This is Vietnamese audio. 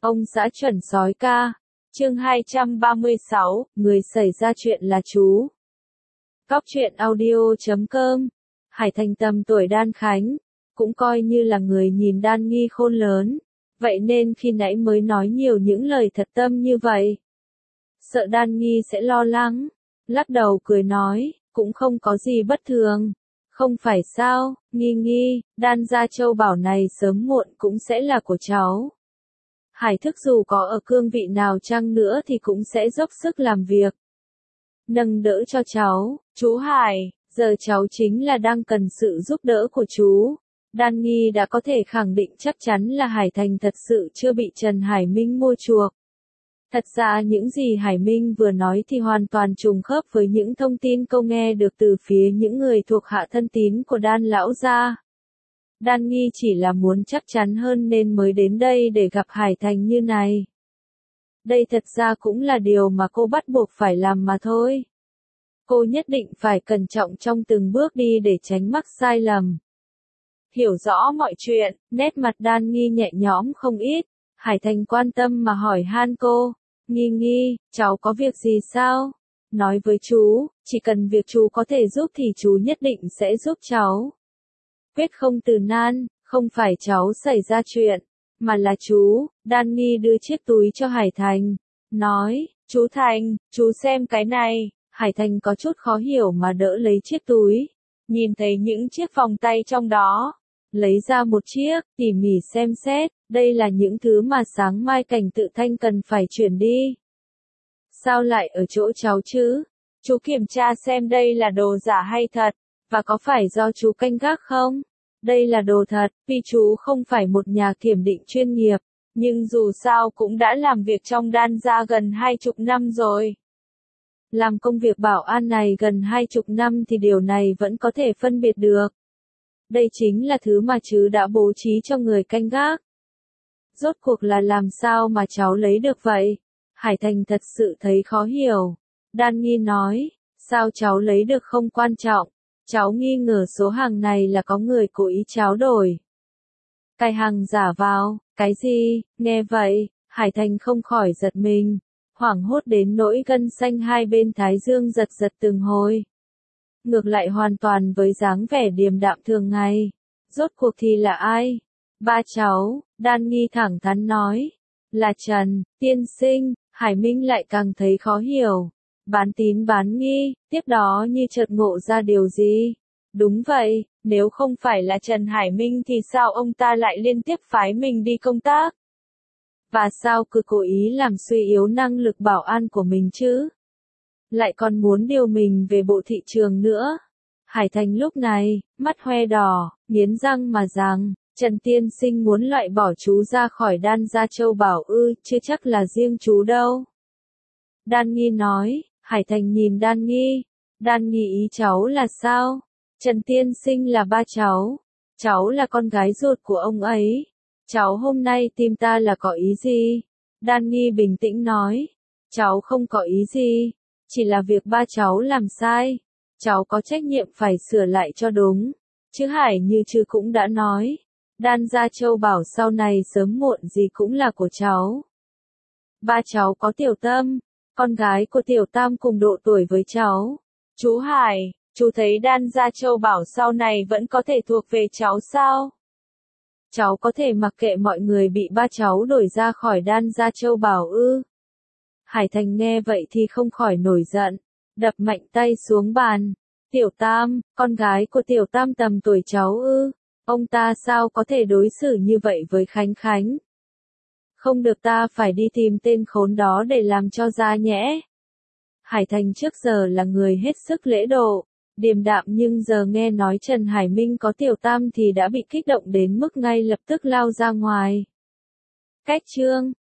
Ông xã chuẩn sói ca. Chương 236, người xảy ra chuyện là chú. Cóc truyện audio.com. Hải Thành tầm tuổi Đan Khánh, cũng coi như là người nhìn Đan Nghi khôn lớn, vậy nên khi nãy mới nói nhiều những lời thật tâm như vậy. Sợ Đan Nghi sẽ lo lắng, lắc đầu cười nói, cũng không có gì bất thường. Không phải sao, Nghi, Đan gia châu bảo này sớm muộn cũng sẽ là của cháu. Hải Thức dù có ở cương vị nào chăng nữa thì cũng sẽ dốc sức làm việc, nâng đỡ cho cháu. Chú Hải, giờ cháu chính là đang cần sự giúp đỡ của chú. Đan Nghi đã có thể khẳng định chắc chắn là Hải Thành thật sự chưa bị Trần Hải Minh mua chuộc. Thật ra những gì Hải Minh vừa nói thì hoàn toàn trùng khớp với những thông tin câu nghe được từ phía những người thuộc hạ thân tín của Đan lão gia. Đan Nghi chỉ là muốn chắc chắn hơn nên mới đến đây để gặp Hải Thành như này. Đây thật ra cũng là điều mà cô bắt buộc phải làm mà thôi. Cô nhất định phải cẩn trọng trong từng bước đi để tránh mắc sai lầm. Hiểu rõ mọi chuyện, nét mặt Đan Nghi nhẹ nhõm không ít. Hải Thành quan tâm mà hỏi han cô, Nghi, cháu có việc gì sao? Nói với chú, chỉ cần việc chú có thể giúp thì chú nhất định sẽ giúp cháu. Quyết không từ nan, không phải cháu xảy ra chuyện, mà là chú. Đan Nghi đưa chiếc túi cho Hải Thành, nói, chú Thành, chú xem cái này. Hải Thành có chút khó hiểu mà đỡ lấy chiếc túi, nhìn thấy những chiếc vòng tay trong đó. Lấy ra một chiếc, tỉ mỉ xem xét, đây là những thứ mà sáng mai Cảnh Tự Thanh cần phải chuyển đi. Sao lại ở chỗ cháu chứ? Chú kiểm tra xem đây là đồ giả hay thật, và có phải do chú canh gác không? Đây là đồ thật, vì chú không phải một nhà kiểm định chuyên nghiệp, nhưng dù sao cũng đã làm việc trong Đan gia gần 20 năm rồi. Làm công việc bảo an này gần 20 năm thì điều này vẫn có thể phân biệt được. Đây chính là thứ mà chứ đã bố trí cho người canh gác. Rốt cuộc là làm sao mà cháu lấy được vậy? Hải Thành thật sự thấy khó hiểu. Đan Nghi nói, sao cháu lấy được không quan trọng. Cháu nghi ngờ số hàng này là có người cố ý tráo đổi. Cài hàng giả vào, cái gì? Nghe vậy, Hải Thành không khỏi giật mình, hoảng hốt đến nỗi gân xanh hai bên thái dương giật từng hồi. Ngược lại hoàn toàn với dáng vẻ điềm đạm thường ngày. Rốt cuộc thì là ai? Ba cháu. Đan Nghi thẳng thắn nói. Là Trần, tiên sinh. Hải Minh lại càng thấy khó hiểu. Bán tín bán nghi, tiếp đó như chợt ngộ ra điều gì. Đúng vậy, nếu không phải là Trần Hải Minh thì sao ông ta lại liên tiếp phái mình đi công tác? Và sao cứ cố ý làm suy yếu năng lực bảo an của mình chứ? Lại còn muốn điều mình về bộ thị trường nữa. Hải Thành lúc này, mắt hoe đỏ, nghiến răng mà rằng, Trần tiên sinh muốn loại bỏ chú ra khỏi Đan gia châu bảo ư, chứ chắc là riêng chú đâu. Đan Nghi nói. Hải Thành nhìn Đan Nghi. Đan Nghi ý cháu là sao? Trần tiên sinh là ba cháu. Cháu là con gái ruột của ông ấy. Cháu hôm nay tìm ta là có ý gì? Đan Nghi bình tĩnh nói. Cháu không có ý gì. Chỉ là việc ba cháu làm sai. Cháu có trách nhiệm phải sửa lại cho đúng. Chứ Hải như chứ cũng đã nói. Đan gia châu bảo sau này sớm muộn gì cũng là của cháu. Ba cháu có Tiểu Tâm, con gái của Tiểu Tam cùng độ tuổi với cháu. Chú Hải, chú thấy Đan gia châu bảo sau này vẫn có thể thuộc về cháu sao? Cháu có thể mặc kệ mọi người bị ba cháu đổi ra khỏi Đan gia châu bảo ư? Hải Thành nghe vậy thì không khỏi nổi giận, đập mạnh tay xuống bàn. Tiểu Tam, con gái của Tiểu Tam tầm tuổi cháu ư? Ông ta sao có thể đối xử như vậy với Khánh? Không được, ta phải đi tìm tên khốn đó để làm cho ra nhẽ. Hải Thành trước giờ là người hết sức lễ độ, điềm đạm, nhưng giờ nghe nói Trần Hải Minh có Tiểu Tam thì đã bị kích động đến mức ngay lập tức lao ra ngoài. Cách chương